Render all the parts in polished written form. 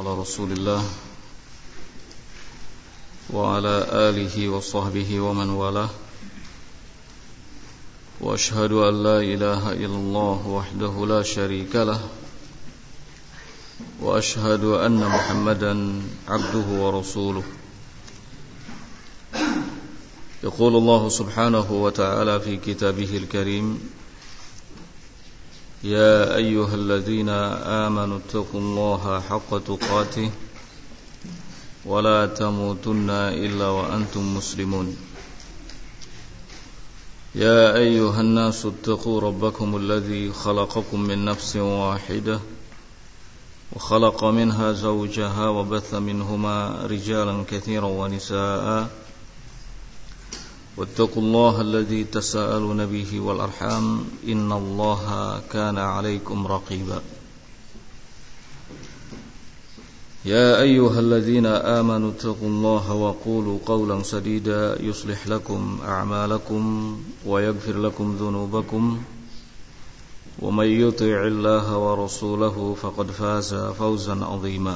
على رسول الله وعلى آله وصحبه ومن والاه وأشهد أن لا إله إلا الله وحده لا شريك له وأشهد أن محمدا عبده ورسوله يقول الله سبحانه وتعالى في كتابه الكريم يا أيها الذين آمنوا اتقوا الله حق تقاته ولا تموتن إلا وأنتم مسلمون يا أيها الناس اتقوا ربكم الذي خلقكم من نفس واحدة وخلق منها زوجها وبث منهما رجالا كثيرا ونساء واتقوا الله الذي تساءلون به والأرحام إن الله كان عليكم رقيبا يا أيها الذين آمنوا اتقوا الله وقولوا قولا سديدا يصلح لكم أعمالكم ويغفر لكم ذنوبكم ومن يطع الله ورسوله فقد فاز فوزا عظيما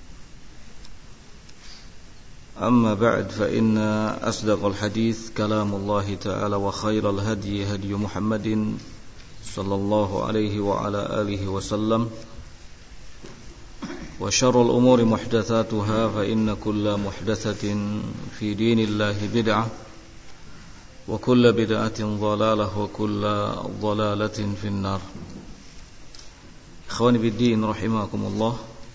أما بعد فإن أصدق الحديث كلام الله تعالى وخير الهدي هدي محمد صلى الله عليه وعلى آله وسلم وشر الأمور محدثاتها فإن كل محدثة في دين الله بدعة وكل بدعة ضلالة وكل ضلالة في النار إخواني بالدين رحمكم الله.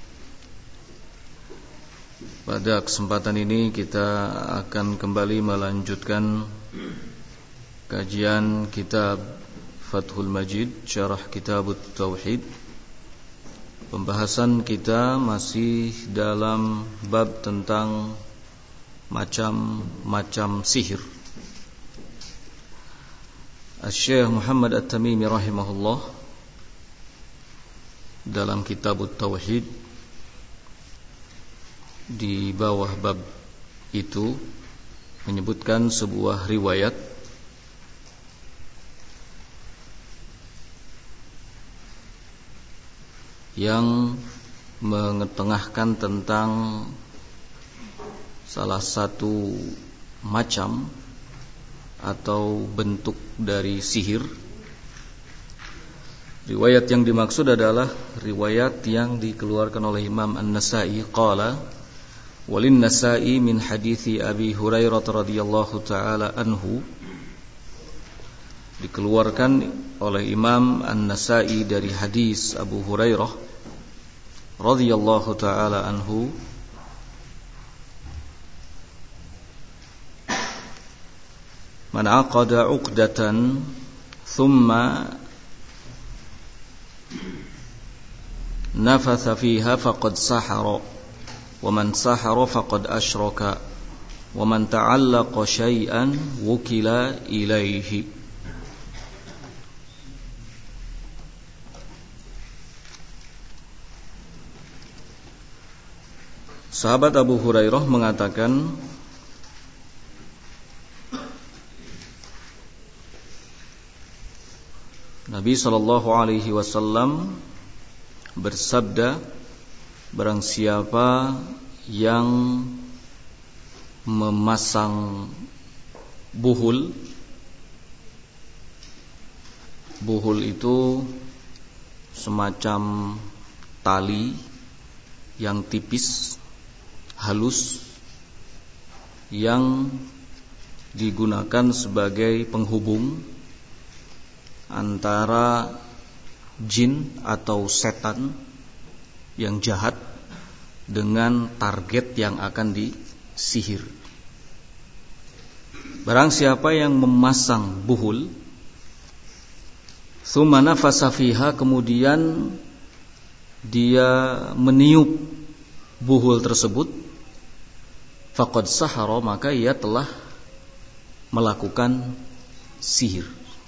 Pada kesempatan ini kita akan kembali melanjutkan kajian kitab Fathul Majid Syarah Kitab Tauhid. Pembahasan kita masih dalam bab tentang macam-macam sihir. Syekh Muhammad At-Tamimi rahimahullah dalam Kitab Tauhid di bawah bab itu menyebutkan sebuah riwayat yang mengetengahkan tentang salah satu macam atau bentuk dari sihir. Riwayat yang dimaksud adalah riwayat yang dikeluarkan oleh Imam An-Nasa'i qala walin Nasa'i min hadithi Abi Hurairah radhiyallahu taala anhu, dikeluarkan oleh Imam An-Nasa'i dari hadis Abu Hurairah radhiyallahu taala anhu, man aqada 'uqdatan thumma nafatha fiha faqad sahara wa man sahara faqad asyraka wa man ta'allaqa syai'an wukila ilaihi. Sahabat Abu Hurairah mengatakan, Nabi sallallahu alaihi wasallam bersabda, barang siapa yang memasang buhul itu semacam tali yang tipis, halus, yang digunakan sebagai penghubung antara jin atau setan yang jahat dengan target yang akan disihir. Barang siapa yang memasang buhul, tsumma nafasa fiha, kemudian dia meniup buhul tersebut, faqad sahara, maka ia telah melakukan sihir.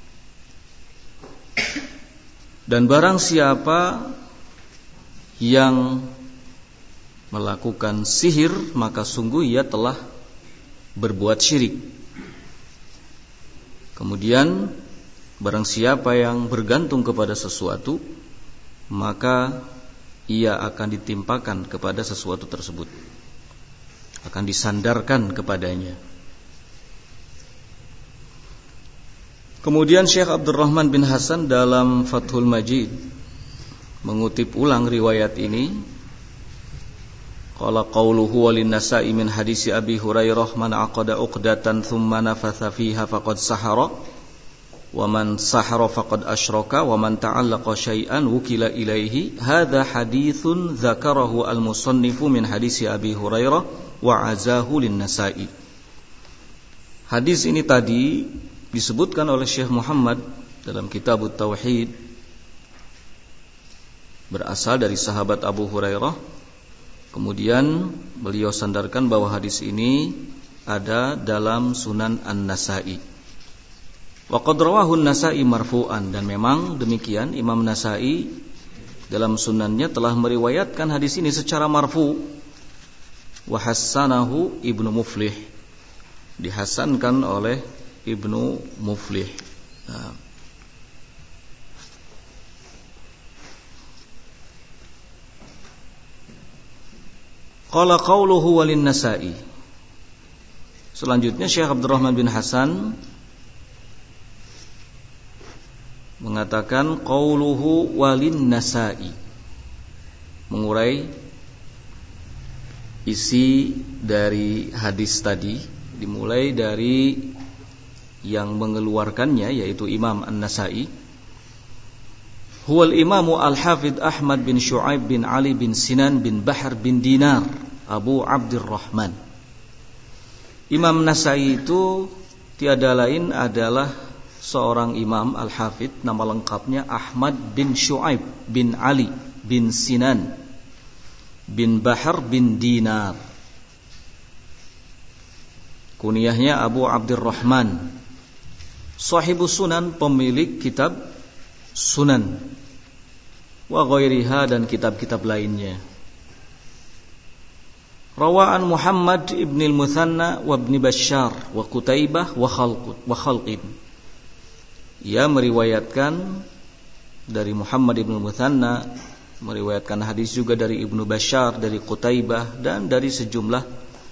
Dan barang siapa yang melakukan sihir, maka sungguh ia telah berbuat syirik. Kemudian barang siapa yang bergantung kepada sesuatu, maka ia akan ditimpakan kepada sesuatu tersebut, akan disandarkan kepadanya. Kemudian Syekh Abdurrahman bin Hasan dalam Fathul Majid mengutip ulang riwayat ini. Qala qawluhu walin nasa'i min hadisi Abi Hurairah man aqada uqdatan thumma nafatha fiha faqad sahara wa man sahara faqad asyraka wa man ta'allaqa syai'an wukila ilaihi. Hadza haditsun dzakarahu al-musannifu min hadisi Abi Hurairah wa azahu lin nasa'i. Hadis ini tadi disebutkan oleh Syekh Muhammad dalam kitab Tauhid, berasal dari sahabat Abu Hurairah. Kemudian beliau sandarkan bahwa hadis ini ada dalam Sunan An-Nasa'i. Wa qad rawahu An-Nasa'i marfu'an, dan memang demikian Imam Nasa'i dalam sunannya telah meriwayatkan hadis ini secara marfu'. Wa hassanahu Ibnu Muflih, dihasankan oleh Ibnu Muflih. Qala qawluhu walin nasa'i. Selanjutnya Syekh Abdurrahman bin Hasan mengatakan qawluhu walin nasa'i, mengurai isi dari hadis tadi, dimulai dari yang mengeluarkannya, yaitu Imam An-Nasa'i. Huwal imamu al-hafidh Ahmad bin Shu'aib bin Ali bin Sinan bin Bahr bin Dinar Abu Abdurrahman. Imam Nasa'i itu tiada lain adalah seorang imam al-hafidh, nama lengkapnya Ahmad bin Shu'aib bin Ali bin Sinan bin Bahr bin Dinar, kunyahnya Abu Abdurrahman, Sahibus Sunan, pemilik kitab Sunan, wa ghairiha, dan kitab-kitab lainnya. Rawa'an Muhammad ibn al-Muthanna wa ibn Bashar wa Qutaibah wa Khalqin. Ia meriwayatkan dari Muhammad ibn al-Muthanna, meriwayatkan hadis juga dari Ibnu Bashar, dari Qutaibah, dan dari sejumlah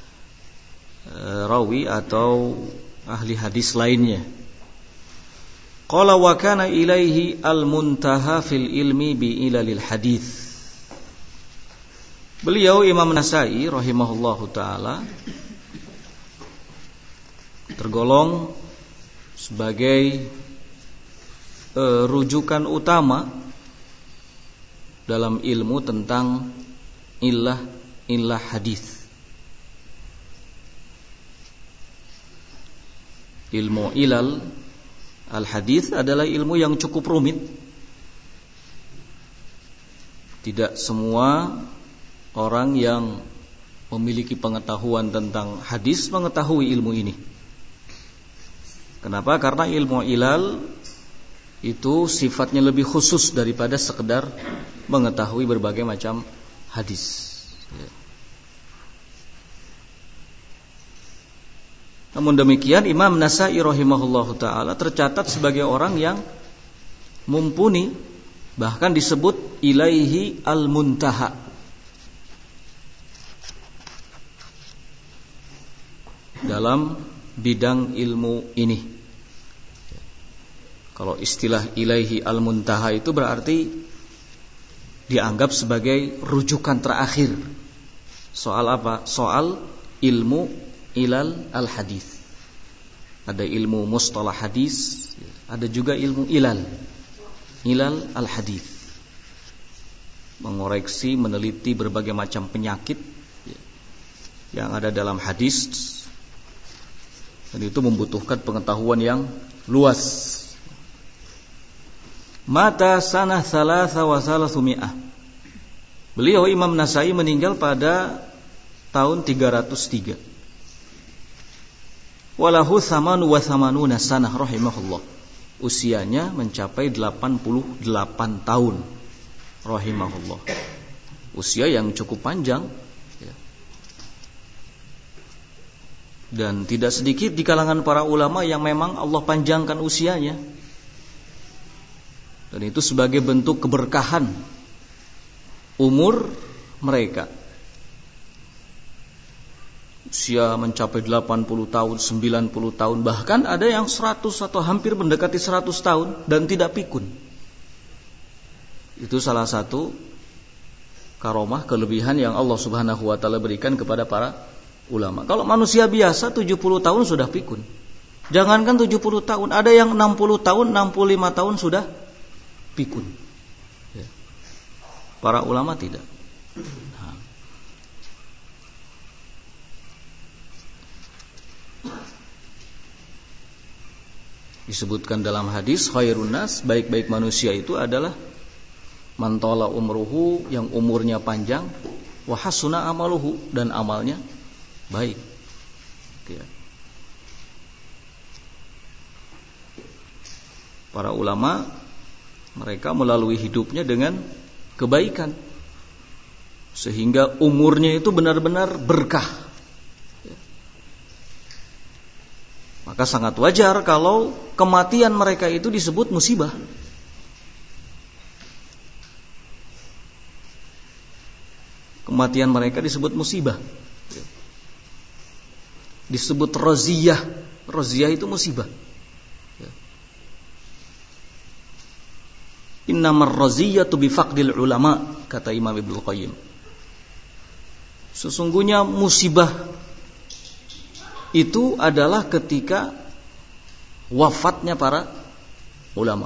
rawi atau ahli hadis lainnya. Qala wa kana ilaihi al-muntaha fil ilmi bi ilalil hadis. Beliau Imam Nasa'i rahimahullahu taala tergolong sebagai rujukan utama dalam ilmu tentang illah hadis. Ilmu ilal al-hadis adalah ilmu yang cukup rumit. Tidak semua orang yang memiliki pengetahuan tentang hadis mengetahui ilmu ini. Kenapa? Karena ilmu ilal itu sifatnya lebih khusus daripada sekedar mengetahui berbagai macam hadis. Namun demikian Imam Nasa'i rahimahullahu ta'ala tercatat sebagai orang yang mumpuni, bahkan disebut ilaihi al-muntaha, dalam bidang ilmu ini. Kalau istilah ilaihi al-muntaha itu berarti dianggap sebagai rujukan terakhir. Soal apa? Soal ilmu ilal al-hadis. Ada ilmu mustalah hadis, ada juga ilmu ilal al-hadis. Mengoreksi, meneliti berbagai macam penyakit yang ada dalam hadis, dan itu membutuhkan pengetahuan yang luas. Mata sanah salasa wa salasumi'ah. Beliau Imam Nasa'i meninggal pada tahun 303. Walahu thamanu wa thamanuna sanah rahimahullah. Usianya mencapai 88 tahun rahimahullah. Usia yang cukup panjang, dan tidak sedikit di kalangan para ulama yang memang Allah panjangkan usianya, dan itu sebagai bentuk keberkahan umur mereka. Usia mencapai 80 tahun, 90 tahun, bahkan ada yang 100 atau hampir mendekati 100 tahun dan tidak pikun. Itu salah satu karomah, kelebihan yang Allah Subhanahu wa taala berikan kepada para ulama. Kalau manusia biasa 70 tahun sudah pikun. Jangankan 70 tahun, ada yang 60 tahun, 65 tahun sudah pikun. Para ulama tidak. Disebutkan dalam hadis, khairun nas, baik-baik manusia itu adalah man tala umruhu, yang umurnya panjang, wa hasuna amaluhu, dan amalnya baik. Para ulama, mereka melalui hidupnya dengan kebaikan, sehingga umurnya itu benar-benar berkah. Maka sangat wajar kalau kematian mereka itu disebut musibah. Kematian mereka disebut musibah. Disebut raziyah. Raziyah itu musibah. Innamar raziyatu bifaqdil ulama, kata Imam Ibnu Qayyim. Sesungguhnya musibah itu adalah ketika wafatnya para ulama.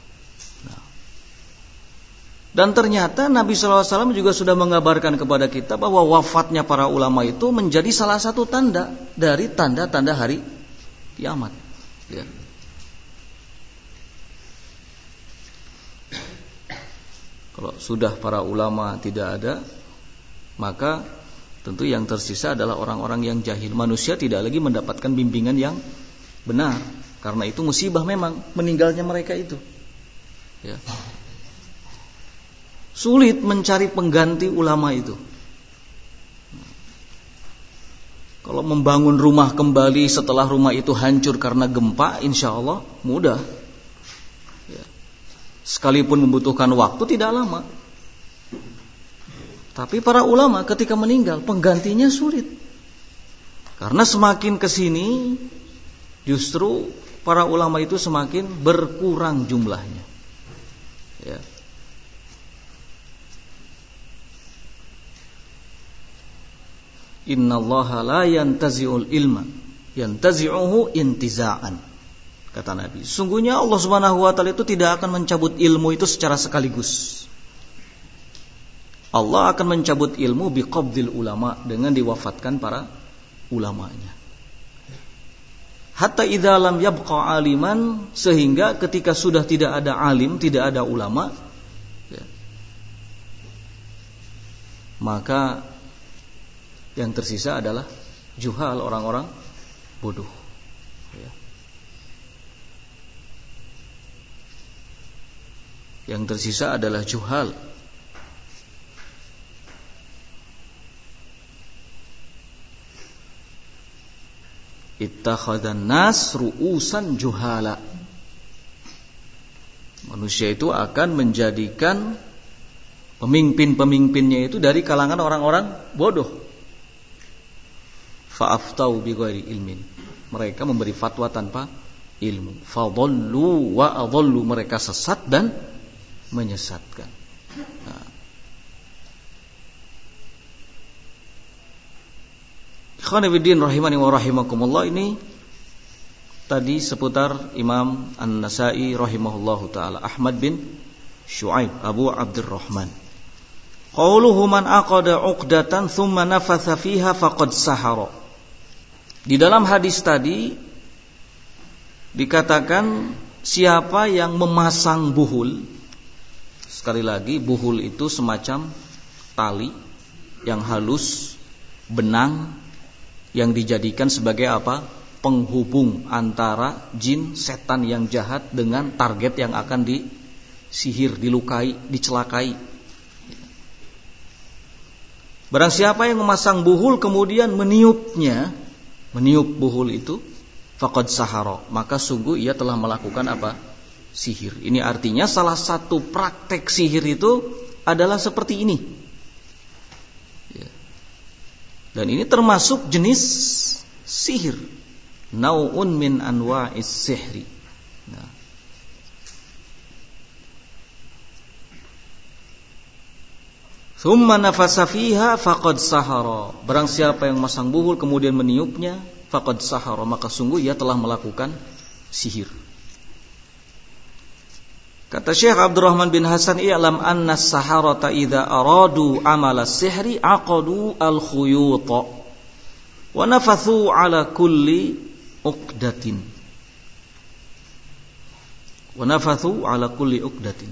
Dan ternyata Nabi SAW juga sudah mengabarkan kepada kita bahwa wafatnya para ulama itu menjadi salah satu tanda dari tanda-tanda hari kiamat. Ya. Kalau sudah para ulama tidak ada, maka tentu yang tersisa adalah orang-orang yang jahil. Manusia tidak lagi mendapatkan bimbingan yang benar. Karena itu musibah memang meninggalnya mereka itu. Ya. Sulit mencari pengganti ulama itu. Kalau membangun rumah kembali setelah rumah itu hancur karena gempa, insya Allah mudah. Ya. Sekalipun membutuhkan waktu tidak lama. Tapi para ulama ketika meninggal, penggantinya sulit. Karena semakin kesini, justru para ulama itu semakin berkurang jumlahnya. Ya. Innallaha la yantazi'ul ilma, yantazi'uhu intiza'an. Kata Nabi, sungguhnya Allah Subhanahu wa taala itu tidak akan mencabut ilmu itu secara sekaligus. Allah akan mencabut ilmu biqabdil ulama, dengan diwafatkan para ulamanya. Hatta idza lam yabqa aliman, sehingga ketika sudah tidak ada alim, tidak ada ulama, ya, maka yang tersisa adalah juhal, orang-orang bodoh. Ya. Yang tersisa adalah juhal. Ittakhadhan nas ru'usan juhala. Manusia itu akan menjadikan pemimpin-pemimpinnya itu dari kalangan orang-orang bodoh. Fa'aftau bighairi ilmin. Mereka memberi fatwa tanpa ilmu. Fadhallu wa adhallu. Mereka sesat dan menyesatkan. Nah. Ikhwanifiddin rahimani wa rahimakumullah, ini tadi seputar Imam An-Nasai rahimahullahu ta'ala, Ahmad bin Syu'aib Abu Abdurrahman. Qauluhu man aqada uqdatan thumma nafatha fiha faqad sahara. Di dalam hadis tadi dikatakan siapa yang memasang buhul. Sekali lagi, buhul itu semacam tali yang halus, benang, yang dijadikan sebagai apa? Penghubung antara jin, setan yang jahat dengan target yang akan disihir, dilukai, dicelakai. Barang siapa yang memasang buhul kemudian meniupnya, meniup buhul itu, faqad sahara, maka sungguh ia telah melakukan apa? Sihir. Ini artinya salah satu praktek sihir itu adalah seperti ini. Dan ini termasuk jenis sihir, nau'un min anwa'is sihri. Nah. Thumma nafasa fiha faqad sahara. Barang siapa yang masang buhul kemudian meniupnya, faqad sahara, maka sungguh ia telah melakukan sihir. Kata Syekh Abdurrahman bin Hasan, i'lam anna as-saharata idza aradu amala sihri aqadu al-khuyuta wa nafathu ala kulli uqdatin. Wa nafathu ala kulli uqdatin.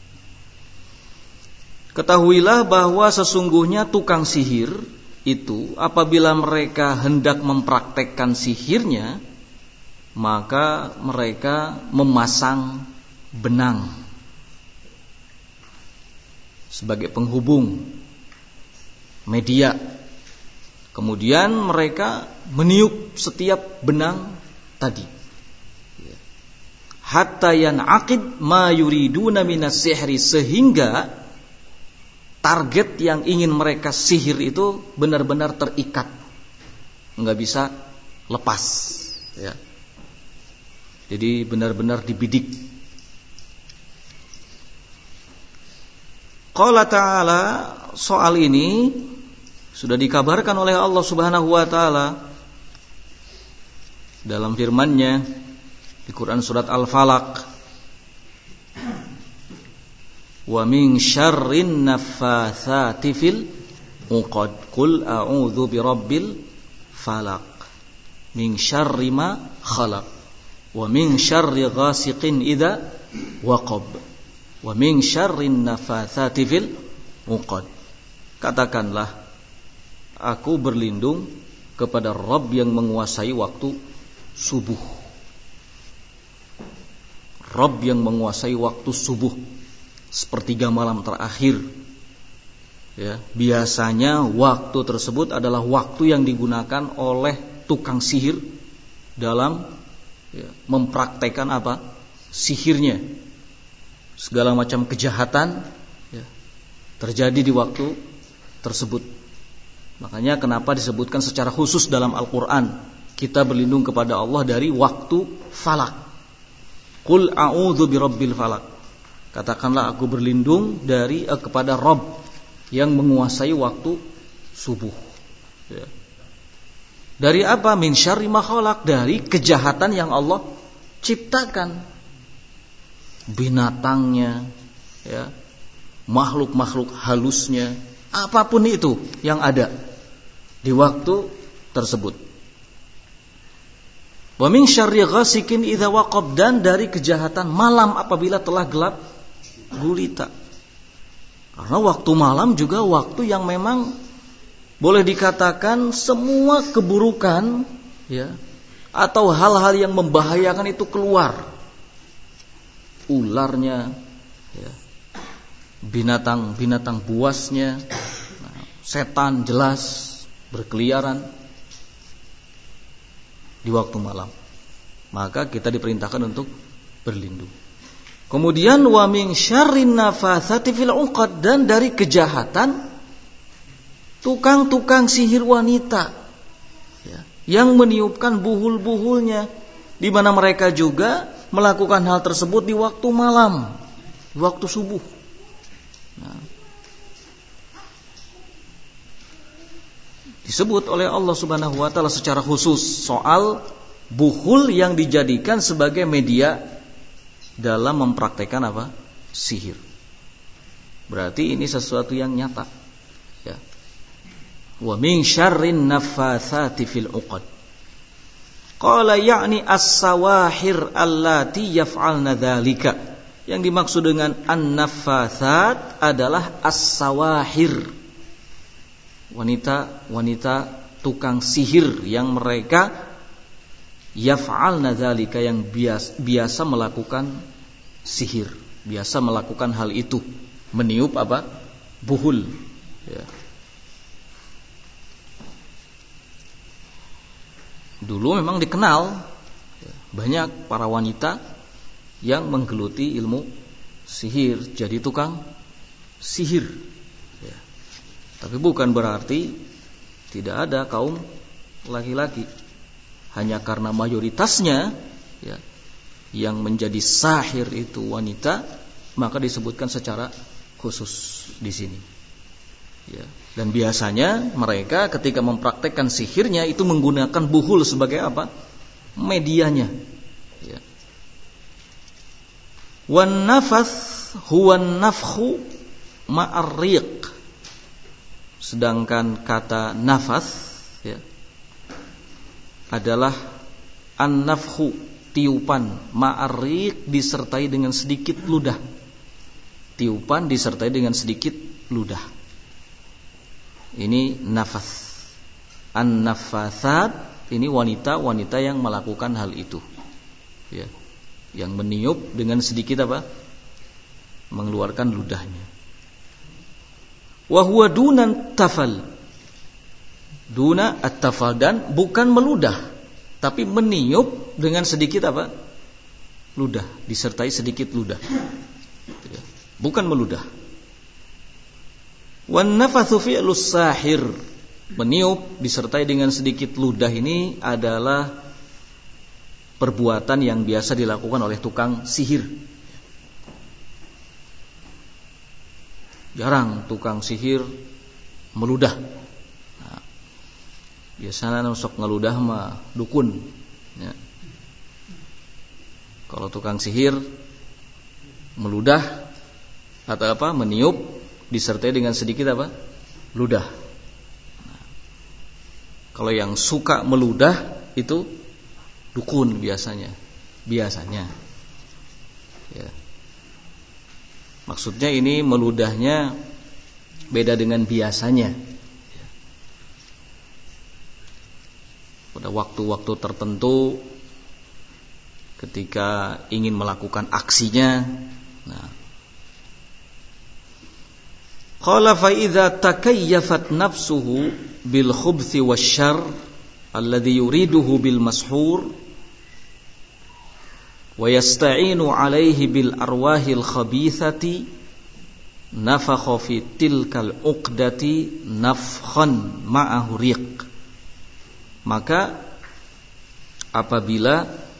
Ketahuilah bahwa sesungguhnya tukang sihir itu apabila mereka hendak mempraktekkan sihirnya, maka mereka memasang benang sebagai penghubung media. Kemudian mereka meniup setiap benang tadi. Hatta yan'aqid ma yuriduna minas sihri, sehingga target yang ingin mereka sihir itu benar-benar terikat, nggak bisa lepas, ya. Jadi benar-benar dibidik. Qala ta'ala, soal ini sudah dikabarkan oleh Allah Subhanahu wa taala dalam firman-Nya di Quran surat Al-Falaq. Wa min syarrin naffatsati fil uqad qul a'udzu birabbil falaq min syarri ma khalaq wa min syarri ghasiqin idza waqab wa min syarrin naffatsati fil uqad. Katakanlah, aku berlindung kepada Rabb yang menguasai waktu subuh. Rabb yang menguasai waktu subuh, sepertiga malam terakhir. Ya, biasanya waktu tersebut adalah waktu yang digunakan oleh tukang sihir dalam mempraktekkan apa? Sihirnya. Segala macam kejahatan terjadi di waktu tersebut. Makanya kenapa disebutkan secara khusus dalam Al-Quran, kita berlindung kepada Allah dari waktu falak. Qul a'udzu birabbil falak. Katakanlah, aku berlindung kepada Rabb yang menguasai waktu subuh. Ya. Dari apa? Min syarri ma khalaq, dari kejahatan yang Allah ciptakan. Binatangnya, ya, makhluk-makhluk halusnya, apapun itu yang ada di waktu tersebut. Wa min syarri ghasikin idza waqab, dan dari kejahatan malam apabila telah gelap gulita. Karena waktu malam juga waktu yang memang boleh dikatakan semua keburukan, ya, atau hal-hal yang membahayakan itu keluar. Ularnya, ya, binatang buasnya, setan jelas berkeliaran di waktu malam. Maka kita diperintahkan untuk berlindung. Kemudian wa min syarrin nafatsati fil uqad, dan dari kejahatan tukang-tukang sihir wanita, ya, yang meniupkan buhul-buhulnya, di mana mereka juga melakukan hal tersebut di waktu malam, di waktu subuh. Nah, disebut oleh Allah Subhanahu wa taala secara khusus soal buhul yang dijadikan sebagai media dalam mempraktekkan apa? Sihir. Berarti ini sesuatu yang nyata. Ya. Wa min syarrin naffatsati fil uqad. Qala ya'ni as-sawahir allati yaf'alna dzalika. Yang dimaksud dengan an-naffatsat adalah as-sawahir. Wanita tukang sihir yang mereka yaf'alna dzalika, yang biasa melakukan sihir, biasa melakukan hal itu, meniup apa? Buhul, ya. Dulu memang dikenal banyak para wanita yang menggeluti ilmu sihir, jadi tukang sihir. Ya. Tapi bukan berarti tidak ada kaum laki-laki. Hanya karena mayoritasnya ya, yang menjadi sahir itu wanita, maka disebutkan secara khusus di sini. Ya. Dan biasanya mereka ketika mempraktekkan sihirnya itu menggunakan buhul sebagai apa? Medianya. Ya. Wan nafath huwa nafkhu ma'ar-riq. Sedangkan kata nafath ya, adalah an-nafkhu, tiupan, ma'ar-riq disertai dengan sedikit ludah. Tiupan disertai dengan sedikit ludah. Ini nafath. An-nafathat ini wanita-wanita yang melakukan hal itu. Ya. Yang meniup dengan sedikit apa? Mengeluarkan ludahnya. Wa huwa dunan tafal. Duna at-tafal, dan bukan meludah, tapi meniup dengan sedikit apa? Ludah, disertai sedikit ludah. Bukan meludah. Wan nafathu fi'lus sahir. Meniup disertai dengan sedikit ludah ini adalah perbuatan yang biasa dilakukan oleh tukang sihir. Jarang tukang sihir meludah. Nah, biasanya sok ngeludah mah dukun. Ya. Kalau tukang sihir meludah atau apa? Meniup disertai dengan sedikit apa? Ludah. Nah, kalau yang suka meludah itu dukun biasanya. Ya. Maksudnya ini meludahnya beda dengan biasanya. Pada waktu-waktu tertentu ketika ingin melakukan aksinya. Nah, qala fa idza takayyafat nafsuhu bil khubthi wasyarr alladhi yuriduhu bil mashhur wa yasta'inu alaihi bil arwahil khabithati nafakha fi tilkal uqdati nafkhan ma'ahu riq. Maka apabila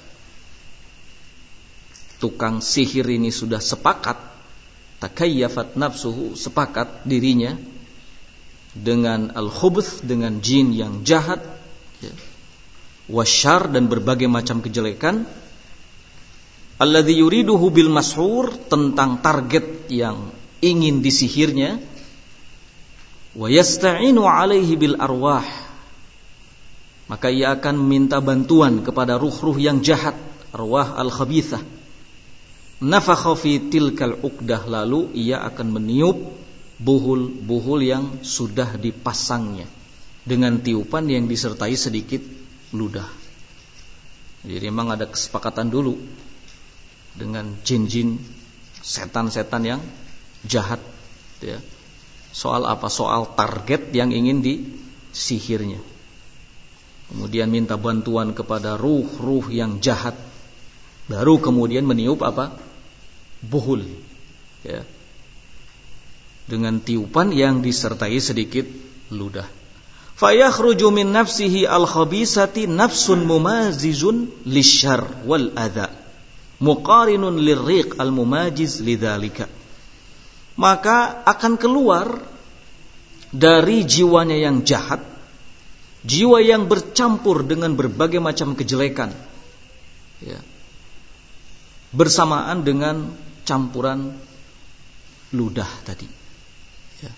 tukang sihir ini sudah sepakat, takayyafat nafsuhu, sepakat dirinya dengan al-khubuth, dengan jin yang jahat ya, wasyar, dan berbagai macam kejelekan, alladzi yuriduhu bil mashhur, tentang target yang ingin disihirnya, wa yasta'inu alaihi bil arwah, maka ia akan meminta bantuan kepada ruh-ruh yang jahat, arwah al-khabithah, nafakha fi tilkal uqdah, lalu ia akan meniup buhul-buhul yang sudah dipasangnya dengan tiupan yang disertai sedikit ludah. Jadi memang ada kesepakatan dulu dengan jin-jin, setan-setan yang jahat ya. Soal apa? Soal target yang ingin disihirnya. Kemudian minta bantuan kepada ruh-ruh yang jahat, baru kemudian meniup apa? Buhul ya, dengan tiupan yang disertai sedikit ludah. Fayakhruju min nafsihi al-khabisati nafsun mumazizun lisyarr wal adha muqarinun lirriq al-mumajiz lidzalika. Maka akan keluar dari jiwanya yang jahat, jiwa yang bercampur dengan berbagai macam kejelekan ya, bersamaan dengan campuran ludah tadi ya.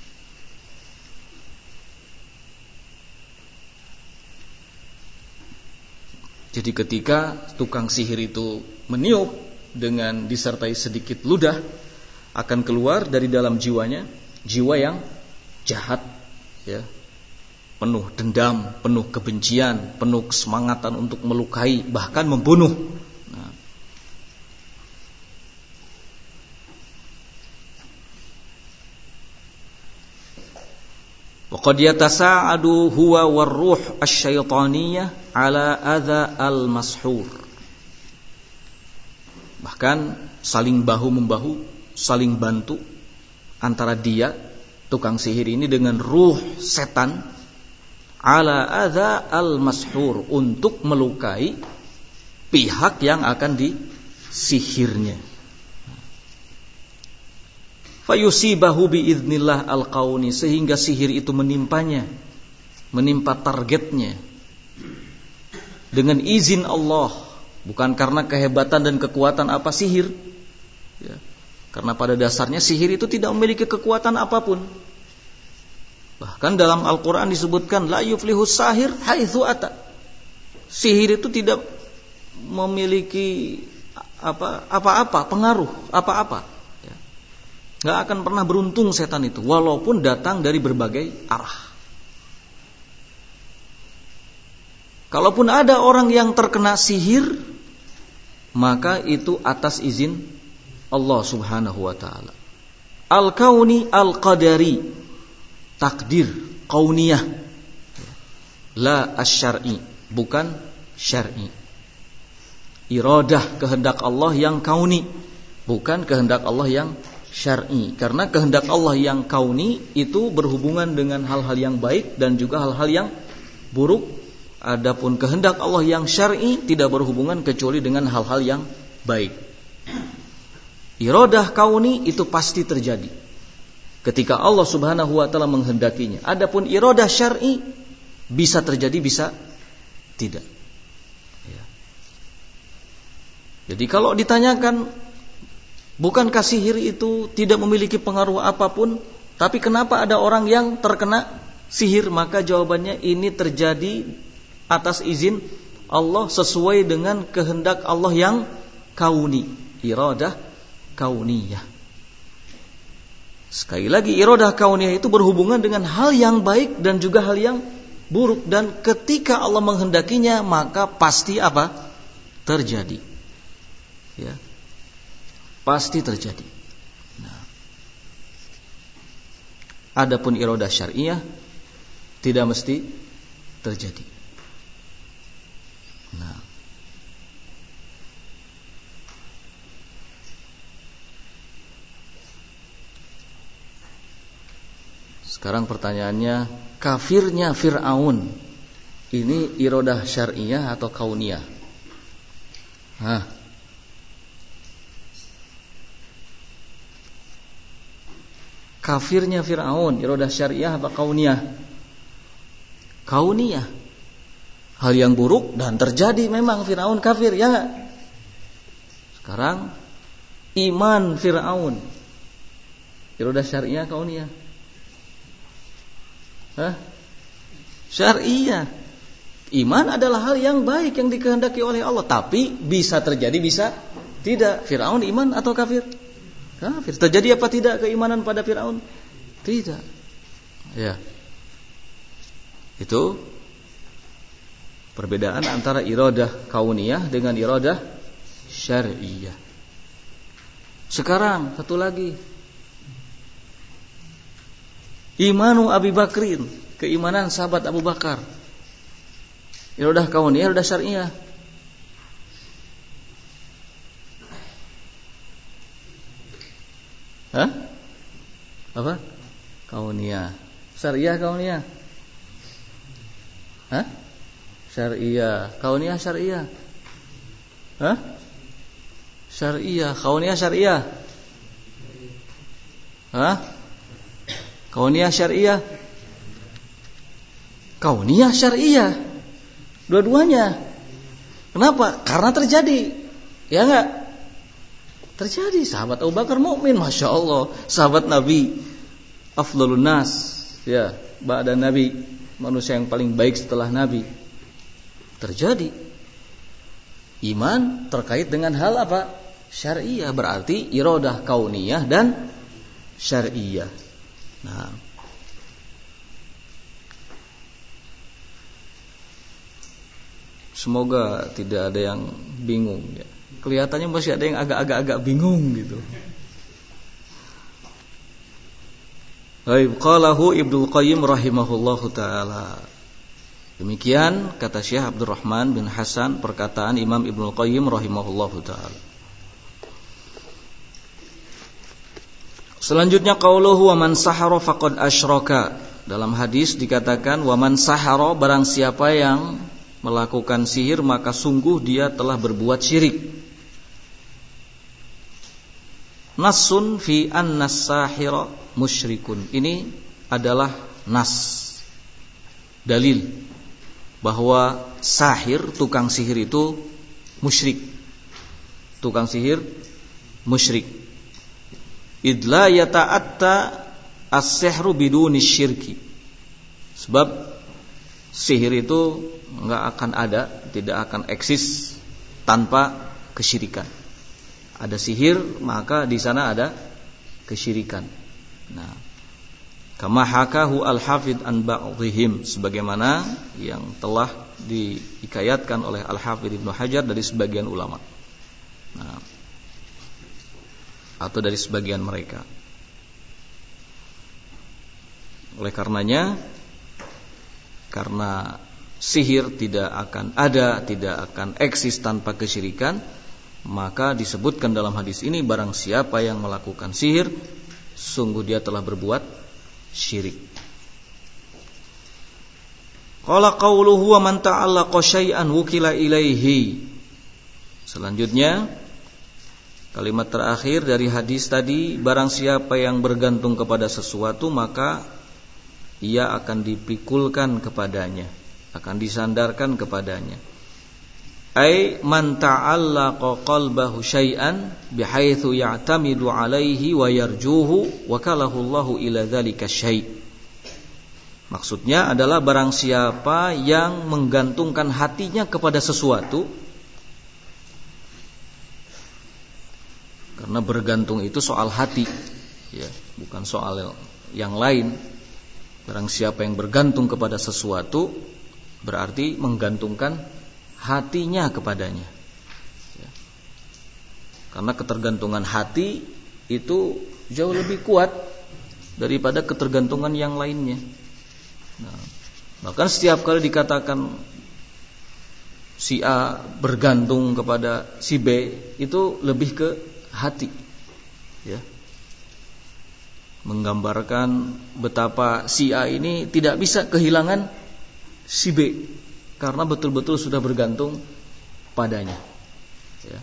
Jadi ketika tukang sihir itu meniup dengan disertai sedikit ludah, akan keluar dari dalam jiwanya jiwa yang jahat ya, penuh dendam, penuh kebencian, penuh kesemangatan untuk melukai, bahkan membunuh. Nah, wa qad yatasa'adu huwa war-ruh asy-syaitaniyah ala adza al-mashhur. Bahkan saling bahu membahu, saling bantu antara dia tukang sihir ini dengan ruh setan ala adza al-mashhur, untuk melukai pihak yang akan disihirnya. Fayusibahu biiznillah al-qauni, sehingga sihir itu menimpanya, menimpa targetnya dengan izin Allah, bukan karena kehebatan dan kekuatan apa sihir, ya. Karena pada dasarnya sihir itu tidak memiliki kekuatan apapun. Bahkan dalam Al-Quran disebutkan la yuflihus sahir haitsu ata. Sihir itu tidak memiliki apa-apa pengaruh apa-apa. Gak akan pernah beruntung setan itu, walaupun datang dari berbagai arah. Kalaupun ada orang yang terkena sihir, maka itu atas izin Allah subhanahu wa ta'ala. Al-kauni al-qadari, takdir kauniyah, la asy-syar'i, bukan syar'i. Iradah, kehendak Allah yang kauni, bukan kehendak Allah yang syar'i. Karena kehendak Allah yang kauni itu berhubungan dengan hal-hal yang baik dan juga hal-hal yang buruk. Adapun kehendak Allah yang syar'i tidak berhubungan kecuali dengan hal-hal yang baik. Iradah kauni itu pasti terjadi ketika Allah subhanahu wa ta'ala menghendakinya. Adapun iradah syar'i bisa terjadi, bisa tidak. Jadi kalau ditanyakan, bukankah sihir itu tidak memiliki pengaruh apapun, tapi kenapa ada orang yang terkena sihir? Maka jawabannya ini terjadi atas izin Allah, sesuai dengan kehendak Allah yang kauni, iradah kauniyah. Sekali lagi, iradah kauniyah itu berhubungan dengan hal yang baik dan juga hal yang buruk, dan ketika Allah menghendakinya maka pasti apa? Terjadi. Ya. Pasti terjadi. Nah. Adapun iradah syariah tidak mesti terjadi. Nah. Sekarang pertanyaannya, kafirnya Fir'aun ini iradah syariah atau kauniyah? Kafirnya Fir'aun iradah syariah atau kauniyah? Kauniyah. Hal yang buruk dan terjadi, memang Fir'aun kafir, ya enggak? Sekarang iman Fir'aun iradah syariah kauniyah? Syariah. Iman adalah hal yang baik yang dikehendaki oleh Allah, tapi bisa terjadi, bisa tidak. Fir'aun iman atau kafir? Kafir. Terjadi apa tidak keimanan pada Fir'aun? Tidak. Ya. Itu perbedaan antara iradah kauniyah dengan iradah syariah. Sekarang satu lagi, imanu Abi Bakrin, keimanan sahabat Abu Bakar, iradah kauniyah, iradah syariah? Apa? Kauniyah. Syariah kauniyah? Syariah. Kauniyah syariah? Syariah. Kauniyah syariah? Kauniyah syariah? Kauniyah syariah. Dua-duanya. Kenapa? Karena terjadi. Ya enggak? Terjadi. Sahabat Abu Bakar mukmin, Masya Allah, sahabat Nabi, afdhalun nas, ya, ba'da Nabi, manusia yang paling baik setelah Nabi. Terjadi. Iman terkait dengan hal apa? Syariah. Berarti iradah kauniyah dan syariah. Nah, semoga tidak ada yang bingung, ya. Kelihatannya masih ada yang agak bingung gitu. Baik, qalahu Ibnu Qayyim rahimahullahu taala. Demikian kata Syekh Abdurrahman bin Hasan, perkataan Imam Ibnu Qayyim rahimahullahu taala. Selanjutnya qauluhu wa man sahara faqad asyraka. Dalam hadis dikatakan wa man sahara, barang siapa yang melakukan sihir maka sungguh dia telah berbuat syirik. Nassun fi annas sahira musyrikun. Ini adalah nas, dalil bahwa sahir, tukang sihir itu musyrik. Tukang sihir musyrik. Idla yata'atta as-sihru biduni syirki. Sebab sihir itu enggak akan ada, tidak akan eksis tanpa kesyirikan. Ada sihir maka di sana ada kesyirikan. Nah, kama hakahu al-hafidh an ba'dihim, sebagaimana yang telah dihikayatkan oleh Al-Hafidh Ibnu Hajar dari sebagian ulama. Nah, atau dari sebagian mereka. Oleh karenanya, karena sihir tidak akan ada, tidak akan eksis tanpa kesyirikan, maka disebutkan dalam hadis ini barang siapa yang melakukan sihir sungguh dia telah berbuat syirik. Qala qauluhu wa man ta'allaqa syai'an wukila ilaihi. Selanjutnya kalimat terakhir dari hadis tadi, barang siapa yang bergantung kepada sesuatu maka ia akan dipikulkan kepadanya, akan disandarkan kepadanya. Ai man ta'allaqa qalbahu syai'an bihaitsu ya'tamidu 'alaihi wa yarjuhu wakalahu Allahu ila dzalika syai'. Maksudnya adalah barang siapa yang menggantungkan hatinya kepada sesuatu, karena bergantung itu soal hati, ya, bukan soal yang lain. Barang siapa yang bergantung kepada sesuatu berarti menggantungkan hatinya kepadanya, ya. Karena ketergantungan hati itu jauh lebih kuat daripada ketergantungan yang lainnya. Nah, bahkan setiap kali dikatakan si A bergantung kepada si B, itu lebih ke hati, ya. Menggambarkan betapa si A ini tidak bisa kehilangan si B karena betul-betul sudah bergantung padanya, ya.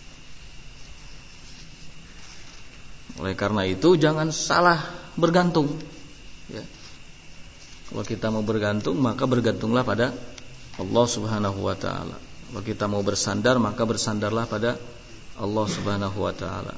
Oleh karena itu jangan salah bergantung, ya. Kalau kita mau bergantung maka bergantunglah pada Allah Subhanahu wa taala. Kalau kita mau bersandar maka bersandarlah pada Allah Subhanahu wa taala.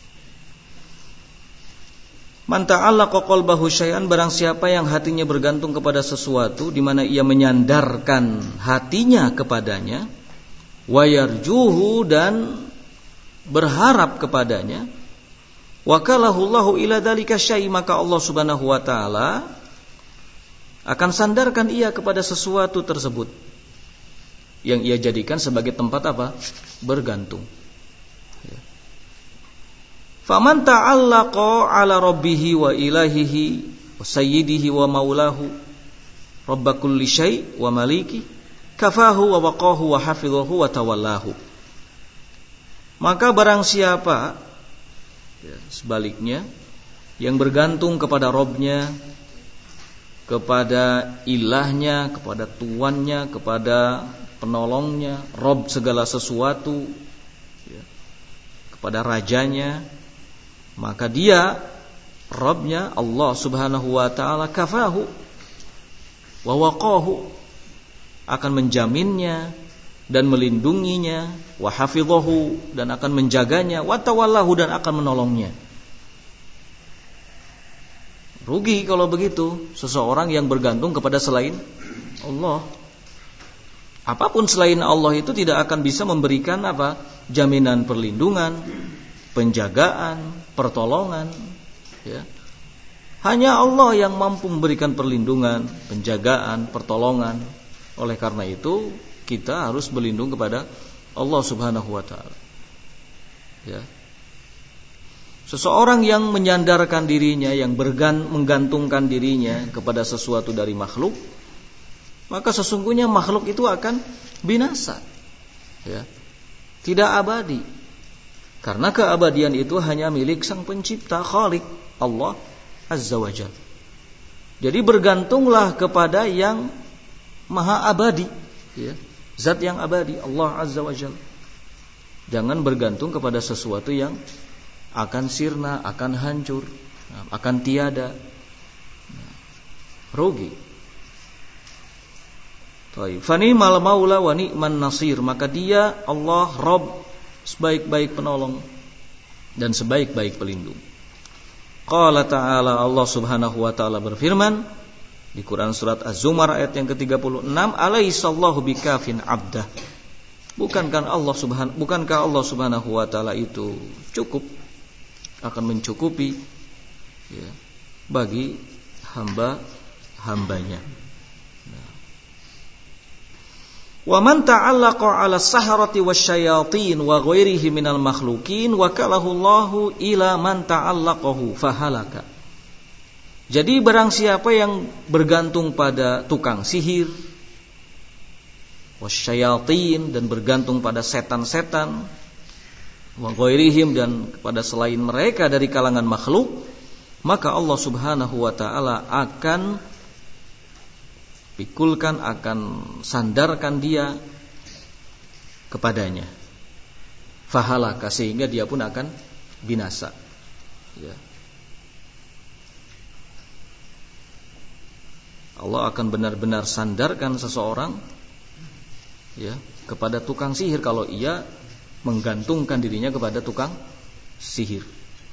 Man ta'allaqa qalbahu syai'an, barang siapa yang hatinya bergantung kepada sesuatu di mana ia menyandarkan hatinya kepadanya, wa yarjuhu, dan berharap kepadanya, wakalahu Allahu ila dzalika syai', maka Allah Subhanahu wa taala akan sandarkan ia kepada sesuatu tersebut yang ia jadikan sebagai tempat apa? Bergantung. Faman ta'allaqa ala rabbihi wa ilahihi wa sayyidihi wa maulahu rabb kulli syai' wa maliki kafahu wa waqahu wa hafidhahu wa tawallahu. Maka barang siapa, ya, sebaliknya, yang bergantung kepada Rabbnya, kepada ilahnya, kepada tuannya, kepada penolongnya, Rabb segala sesuatu, ya, kepada rajanya, maka dia, Rabbnya Allah Subhanahu wa ta'ala, kafahu wa waqahu, akan menjaminnya dan melindunginya, wa hafidhahu, dan akan menjaganya, wa tawallahu, dan akan menolongnya. Rugi kalau begitu seseorang yang bergantung kepada selain Allah. Apapun selain Allah itu tidak akan bisa memberikan apa? Jaminan perlindungan, penjagaan, pertolongan, ya. Hanya Allah yang mampu memberikan perlindungan, penjagaan, pertolongan. Oleh karena itu kita harus berlindung kepada Allah Subhanahu wa taala, ya. Seseorang yang menyandarkan dirinya, yang menggantungkan dirinya kepada sesuatu dari makhluk, maka sesungguhnya makhluk itu akan binasa, ya. Tidak abadi. Karena keabadian itu hanya milik Sang Pencipta, Khalik, Allah Azza wa Jalla. Jadi bergantunglah kepada yang Maha Abadi, ya, Zat yang abadi, Allah Azza wa Jalla. Jangan bergantung kepada sesuatu yang akan sirna, akan hancur, akan tiada. Rugi. Fani'mal maula wa ni'man nasir. Maka dia Allah Rabb, sebaik-baik penolong dan sebaik-baik pelindung. Qala ta'ala, Allah Subhanahu wa ta'ala berfirman di Quran surat Az-Zumar ayat yang ke-36, alaihissallahu bikafin abdah. Bukankah Allah Subhanahu wa ta'ala itu cukup, akan mencukupi, ya, bagi hambanya. Wa man ta'allaqa 'ala as-saharati wasyayatin wa ghairihi minal makhluqin wakalahu Allahu ila man ta'allaqahu fahalaka. Jadi barang siapa yang bergantung pada tukang sihir, wasyayatin, dan bergantung pada setan-setan, wa ghairihim, dan kepada selain mereka dari kalangan makhluk, maka Allah Subhanahu wa ta'ala akan pikulkan, akan sandarkan dia kepadanya, fahalaka, sehingga dia pun akan binasa, ya. Allah akan benar-benar sandarkan seseorang, ya, kepada tukang sihir kalau ia menggantungkan dirinya kepada tukang sihir.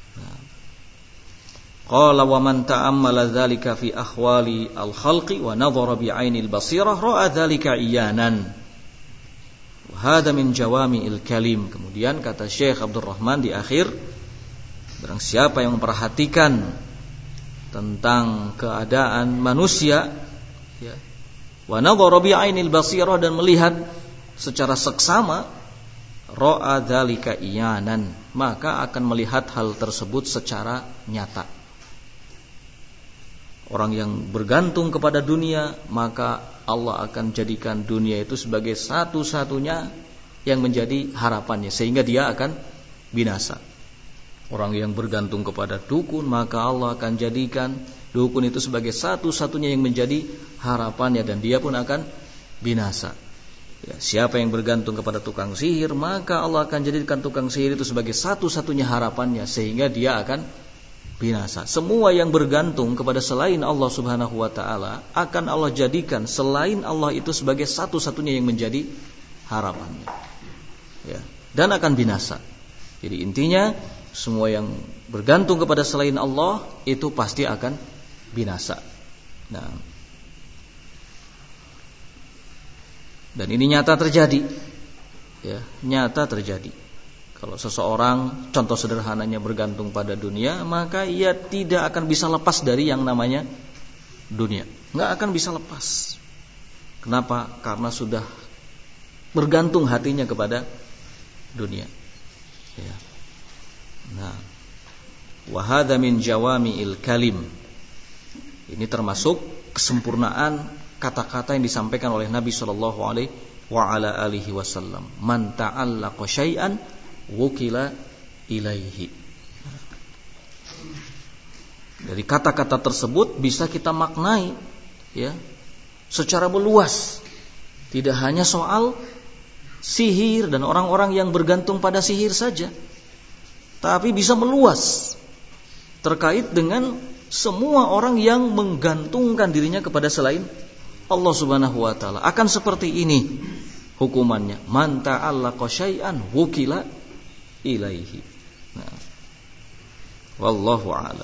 Qala wa man ta'ammala dzalika fi ahwali al-khalqi wa nadhara bi 'ainil basirah ra'a dzalika iyanan. Wa hadha min jawami'il kalim. Kemudian kata Syekh Abdul Rahman di akhir, barang siapa yang memperhatikan tentang keadaan manusia, ya, wa nadhara bi 'ainil basirah, dan melihat secara seksama, ra'a dzalika iyanan, maka akan melihat hal tersebut secara nyata. Orang yang bergantung kepada dunia, maka Allah akan jadikan dunia itu sebagai satu-satunya yang menjadi harapannya, sehingga dia akan binasa. Orang yang bergantung kepada dukun, maka Allah akan jadikan dukun itu sebagai satu-satunya yang menjadi harapannya, dan dia pun akan binasa. Ya, siapa yang bergantung kepada tukang sihir, maka Allah akan jadikan tukang sihir itu sebagai satu-satunya harapannya, sehingga dia akan binasa. Semua yang bergantung kepada selain Allah Subhanahu wa ta'ala akan Allah jadikan selain Allah itu sebagai satu-satunya yang menjadi harapannya, ya, dan akan binasa. Jadi intinya, semua yang bergantung kepada selain Allah itu pasti akan binasa. Nah, dan ini nyata terjadi, ya, nyata terjadi. Kalau seseorang, contoh sederhananya, bergantung pada dunia, maka ia tidak akan bisa lepas dari yang namanya dunia. Nggak akan bisa lepas. Kenapa? Karena sudah bergantung hatinya kepada dunia, ya. Nah, wa hadza min jawami'il kalim. Ini termasuk kesempurnaan kata-kata yang disampaikan oleh Nabi sallallahu alaihi wa ala alihi wasallam. Man ta'allaqa syai'an wukila ilaihi. Dari kata-kata tersebut bisa kita maknai, ya, secara meluas. Tidak hanya soal sihir dan orang-orang yang bergantung pada sihir saja, tapi bisa meluas terkait dengan semua orang yang menggantungkan dirinya kepada selain Allah Subhanahu wa ta'ala. Akan seperti ini hukumannya. Man ta'allaqa syai'an wukila ilaihi. Nah, wallahu a'lam.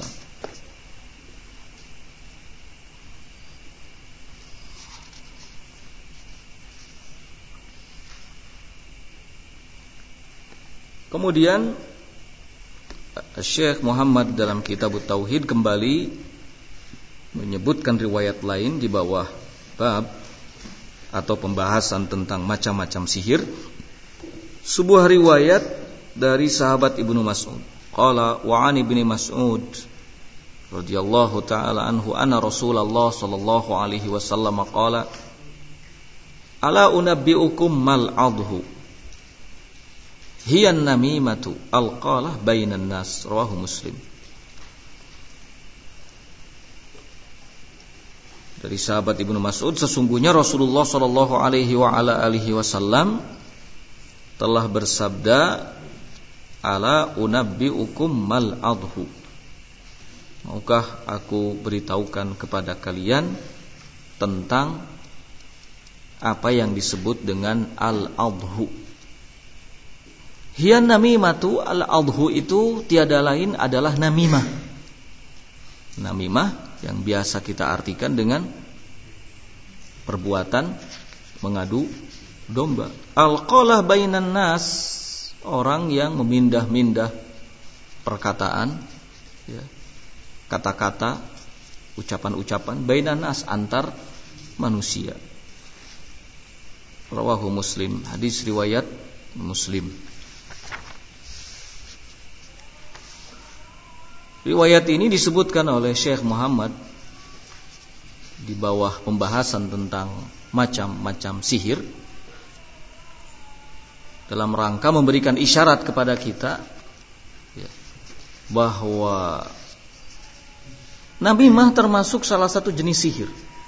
Kemudian Syekh Muhammad dalam kitab Tauhid kembali menyebutkan riwayat lain di bawah bab atau pembahasan tentang macam-macam sihir. Sebuah riwayat dari sahabat Ibnu Mas'ud. Qala wa 'an Ibnu Mas'ud radhiyallahu ta'ala anhu anna Rasulullah sallallahu alaihi wasallam qala ala unabbiukum mal adhu. hiyan namimatu alqalah bainan nas, rawahu Muslim. Dari sahabat Ibnu Mas'ud, sesungguhnya Rasulullah sallallahu alaihi wasallam telah bersabda, ala unabbiukum mal adhu, maukah aku beritahukan kepada kalian tentang apa yang disebut dengan al-adhu. Hiyan namimatu, al-adhu itu tiada lain adalah namimah. Namimah yang biasa kita artikan dengan perbuatan mengadu domba. Alqalah bainan nas, orang yang memindah-mindah perkataan, ya, kata-kata, ucapan-ucapan bainan nas, antar manusia. Rawahu Muslim, hadis riwayat Muslim. Riwayat ini disebutkan oleh Syekh Muhammad di bawah pembahasan tentang macam-macam sihir, dalam rangka memberikan isyarat kepada kita, ya, bahwa namimah termasuk salah satu jenis sihir.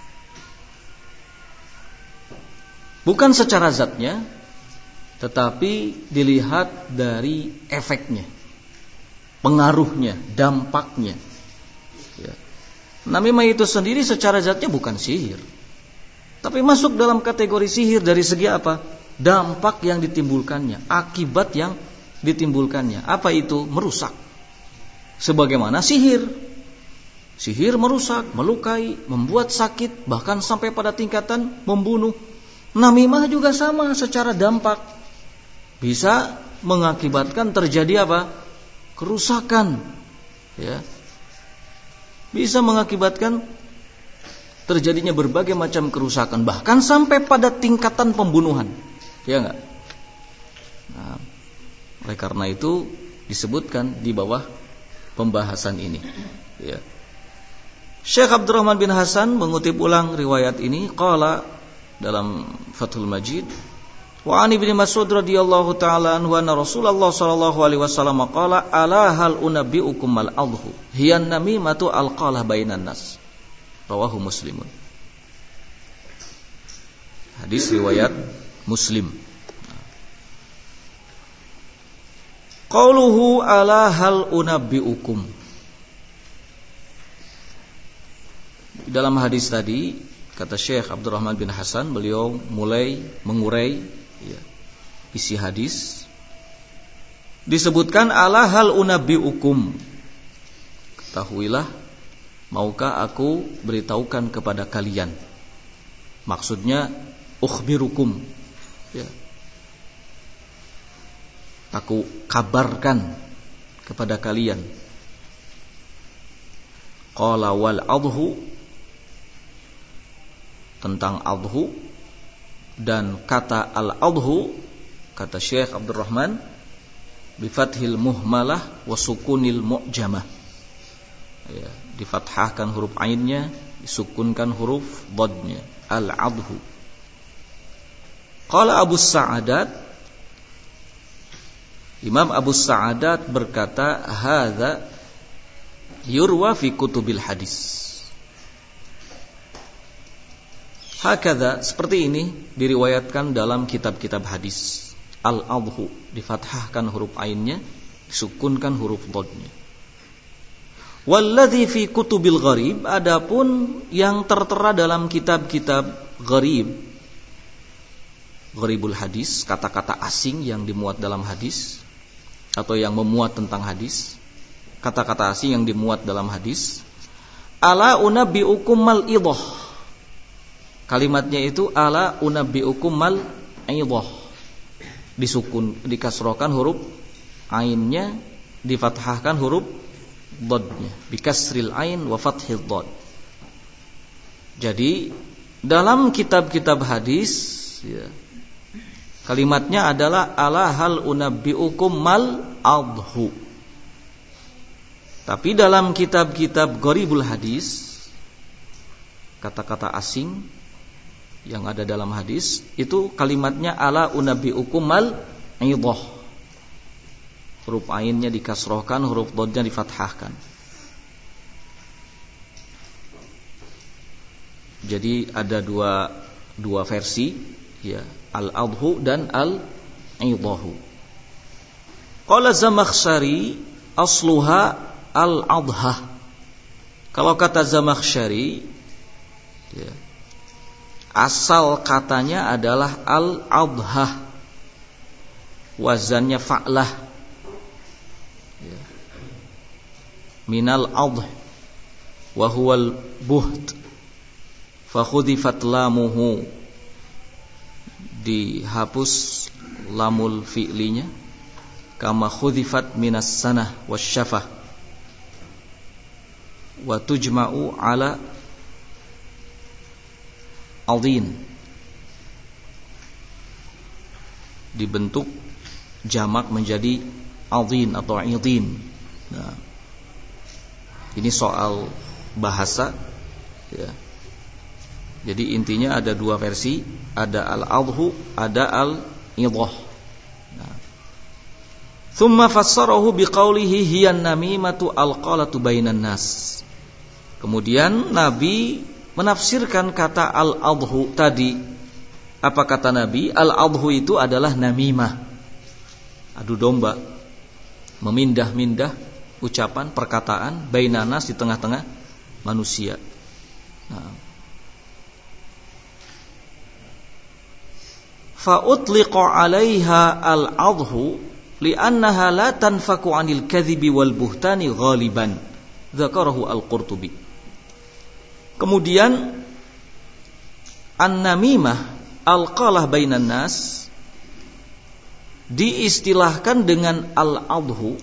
Bukan secara zatnya, tetapi dilihat dari efeknya, pengaruhnya, dampaknya. Ya. Namimah itu sendiri secara zatnya bukan sihir, tapi masuk dalam kategori sihir dari segi apa? Dampak yang ditimbulkannya, akibat yang ditimbulkannya. Apa itu? Merusak. Sebagaimana sihir. Sihir merusak, melukai, membuat sakit, bahkan sampai pada tingkatan membunuh. Namimah juga sama secara dampak. Bisa mengakibatkan terjadi apa? Kerusakan. Ya. Bisa mengakibatkan terjadinya berbagai macam kerusakan, bahkan sampai pada tingkatan pembunuhan. Ya enggak? Nah, oleh karena itu disebutkan di bawah pembahasan ini. Ya. Syekh Abdurrahman bin Hasan mengutip ulang riwayat ini, qala dalam Fathul Majid, wa an Ibnu Mas'ud radhiyallahu taala anhu anna Rasulullah sallallahu alaihi wasallam qala ala hal unabbiukum mal adhu hiyan namimatu alqalah bainan nas, rawahu Muslimun. Hadis riwayat Muslim. Qauluhu ala hal unabbiukum, dalam hadis tadi kata Syekh Abdurrahman bin Hasan, beliau mulai mengurai, ya, isi hadis. Disebutkan ala hal unabbiukum, ketahuilah, maukah aku beritahukan kepada kalian. Maksudnya ukhbirukum, ya, aku kabarkan kepada kalian. Qala wal adhu, tentang adhu, dan kata al-adhu, kata Syekh Abdurrahman, bifathil muhmalah wa sukunil mu'jamah, ya, difathahkan huruf ainnya, disukunkan huruf dodnya, al-adhu. Qala Abu Sa'adat, Imam Abu Sa'adat berkata, hadza yurwa fi kutubil hadis. Hakadha, seperti ini diriwayatkan dalam kitab-kitab hadis. Al-adhu, difathahkan huruf ainnya, disukunkan huruf dodnya. Walladzi fi kutubil gharib, adapun yang tertera dalam kitab-kitab gharib, gharibul hadis, kata-kata asing yang dimuat dalam hadis atau yang memuat tentang hadis, kata-kata asing yang dimuat dalam hadis. Ala unabbiukum mal idah, kalimatnya itu ala unabbiukum mal idah, disukun, dikasrohkan huruf ainnya, difathahkan huruf dodnya, bikasril ain wa fathil dod. Jadi dalam kitab-kitab hadis, ya, kalimatnya adalah ala hal unabbiukum mal adhu. Tapi dalam kitab-kitab gharibul hadis, kata-kata asing yang ada dalam hadis itu kalimatnya ala unabbiukum mal idah. huruf ainnya dikasrohkan, huruf dodnya difathahkan. Jadi ada dua versi, ya, al-adhu dan al-idahu. Qala Zamakhsyari asluha al-adha. Kalau kata Zamakhsyari, ya, asal katanya adalah al-adha, wazannya fa'lah, ya. Minal adh wa huwal buht, fakhudifat lamuhu, dihapus lamul fi'linya, kama khudifat minas sanah wasyafah, wa tujma'u ala adhin, dibentuk jamak menjadi adhin atau idhin. Nah, ini soal bahasa, ya. Jadi intinya ada dua versi, ada al-adhu, ada al-idah. Nah. Thumma fassarahu biqaulihi hiyan namimatu alqalatu bainan nas. Kemudian Nabi menafsirkan kata al-adhu tadi. Apa kata Nabi? Al-adhu itu adalah namimah, adu domba, memindah-mindah ucapan, perkataan bainan nas, di tengah-tengah manusia. Nah, fa'utliqa 'alaiha al-'adhu li'annaha la tanfaku 'anil kadhibi wal buhtani ghaliban, dzakarahu al-Qurtubi. Kemudian an-namimah al-qalah bainan nas diistilahkan dengan al-'adhu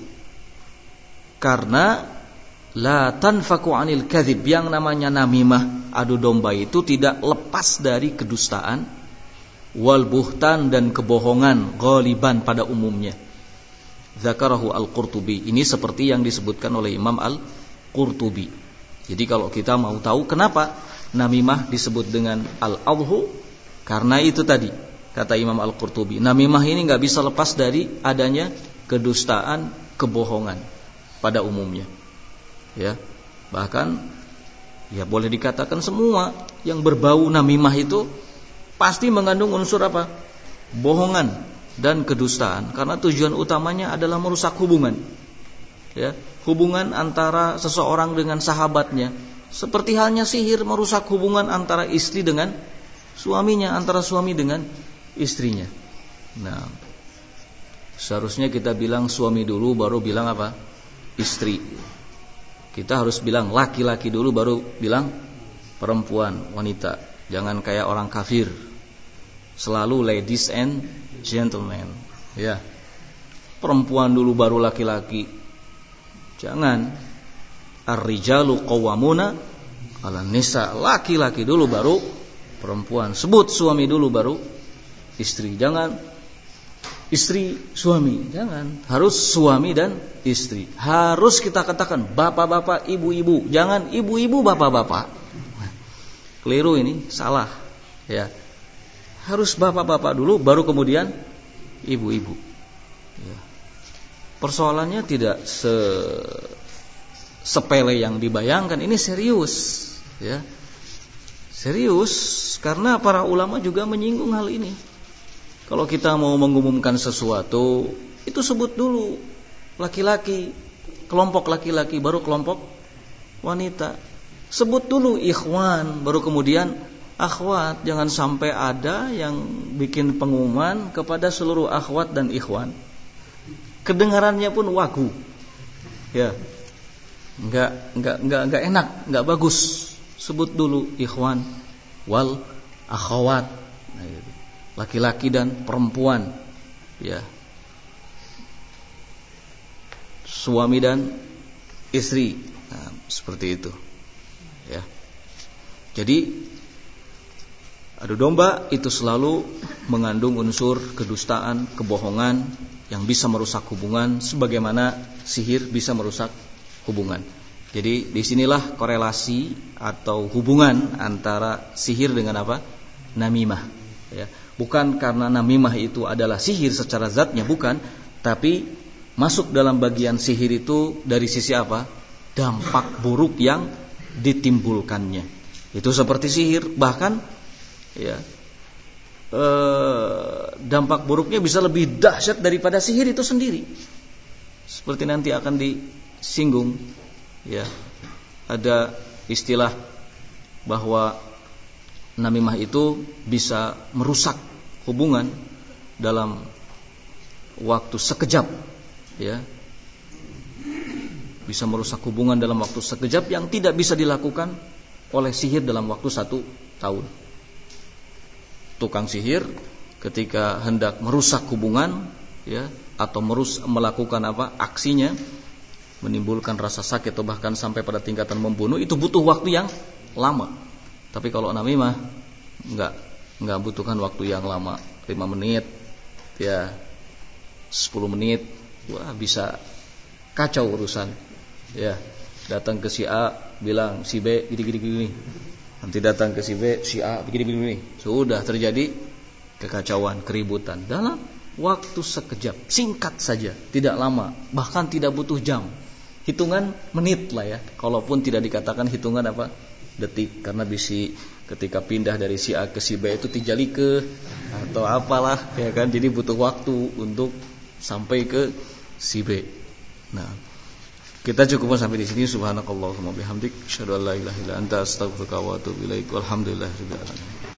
karena la tanfaku 'anil kadhib, yang namanya namimah, adu domba itu tidak lepas dari kedustaan, wal buhtan dan kebohongan, ghaliban pada umumnya. Dzakarahu al-Qurtubi. Ini seperti yang disebutkan oleh Imam al-Qurtubi. Jadi kalau kita mau tahu kenapa namimah disebut dengan al-adhu, karena itu tadi kata Imam al-Qurtubi, namimah ini enggak bisa lepas dari adanya kedustaan, kebohongan pada umumnya. Ya. Bahkan ya boleh dikatakan semua yang berbau namimah itu pasti mengandung unsur apa? Bohongan dan kedustaan, karena tujuan utamanya adalah merusak hubungan, ya, hubungan antara seseorang dengan sahabatnya, seperti halnya sihir merusak hubungan antara istri dengan suaminya, antara suami dengan istrinya. Nah, seharusnya kita bilang suami dulu baru bilang apa? Istri. Kita harus bilang laki-laki dulu baru bilang perempuan, wanita. Jangan kayak orang kafir, selalu ladies and gentlemen, ya. Perempuan dulu baru laki-laki. Jangan. Ar-rijalu qawwamuna 'alan nisa, laki-laki dulu baru perempuan. Sebut suami dulu baru istri. Jangan istri suami, jangan. Harus suami dan istri. Harus kita katakan bapak-bapak, ibu-ibu. Jangan ibu-ibu, bapak-bapak. Keliru ini, salah, ya. Harus bapak-bapak dulu, baru kemudian ibu-ibu, ya. Persoalannya tidak sepele yang dibayangkan. Ini serius, ya. Serius, karena para ulama juga menyinggung hal ini. Kalau kita mau mengumumkan sesuatu, itu sebut dulu laki-laki, kelompok laki-laki, baru kelompok wanita. Sebut dulu ikhwan, baru kemudian akhwat. Jangan sampai ada yang bikin pengumuman kepada seluruh akhwat dan ikhwan, kedengarannya pun wagu, ya, enggak enak, enggak bagus. Sebut dulu ikhwan wal akhwat, nah, gitu. Laki-laki dan perempuan, ya, suami dan istri, nah, seperti itu. Ya. Jadi adu domba itu selalu mengandung unsur kedustaan, kebohongan yang bisa merusak hubungan, sebagaimana sihir bisa merusak hubungan. Jadi disinilah korelasi atau hubungan antara sihir dengan apa? Namimah, ya. Bukan karena namimah itu adalah sihir secara zatnya, bukan, tapi masuk dalam bagian sihir itu dari sisi apa? Dampak buruk yang ditimbulkannya. Itu seperti sihir, bahkan ya dampak buruknya bisa lebih dahsyat daripada sihir itu sendiri. Seperti nanti akan disinggung, ya, ada istilah bahwa namimah itu bisa merusak hubungan dalam waktu sekejap, ya, bisa merusak hubungan dalam waktu sekejap yang tidak bisa dilakukan oleh sihir dalam waktu 1 tahun. Tukang sihir ketika hendak merusak hubungan, ya, atau melakukan aksinya, menimbulkan rasa sakit atau bahkan sampai pada tingkatan membunuh, itu butuh waktu yang lama. Tapi kalau namimah enggak butuhkan waktu yang lama, 5 menit, ya 10 menit, wah bisa kacau urusan. Ya, datang ke si A bilang si B gini. Nanti datang ke si B, si A begini. Sudah terjadi kekacauan, keributan dalam waktu sekejap, singkat saja, tidak lama, bahkan tidak butuh jam. Hitungan menit lah ya. Kalaupun tidak dikatakan hitungan detik, karena bisi ketika pindah dari si A ke si B itu tijalike atau apalah, ya kan. Jadi butuh waktu untuk sampai ke si B. Nah, kita cukupkan sampai di sini. Subhanakallahumma bihamdik, asyhadu an la ilaha illa anta, astaghfiruka wa atubu ilaik. Walhamdulillahirabbil alamin.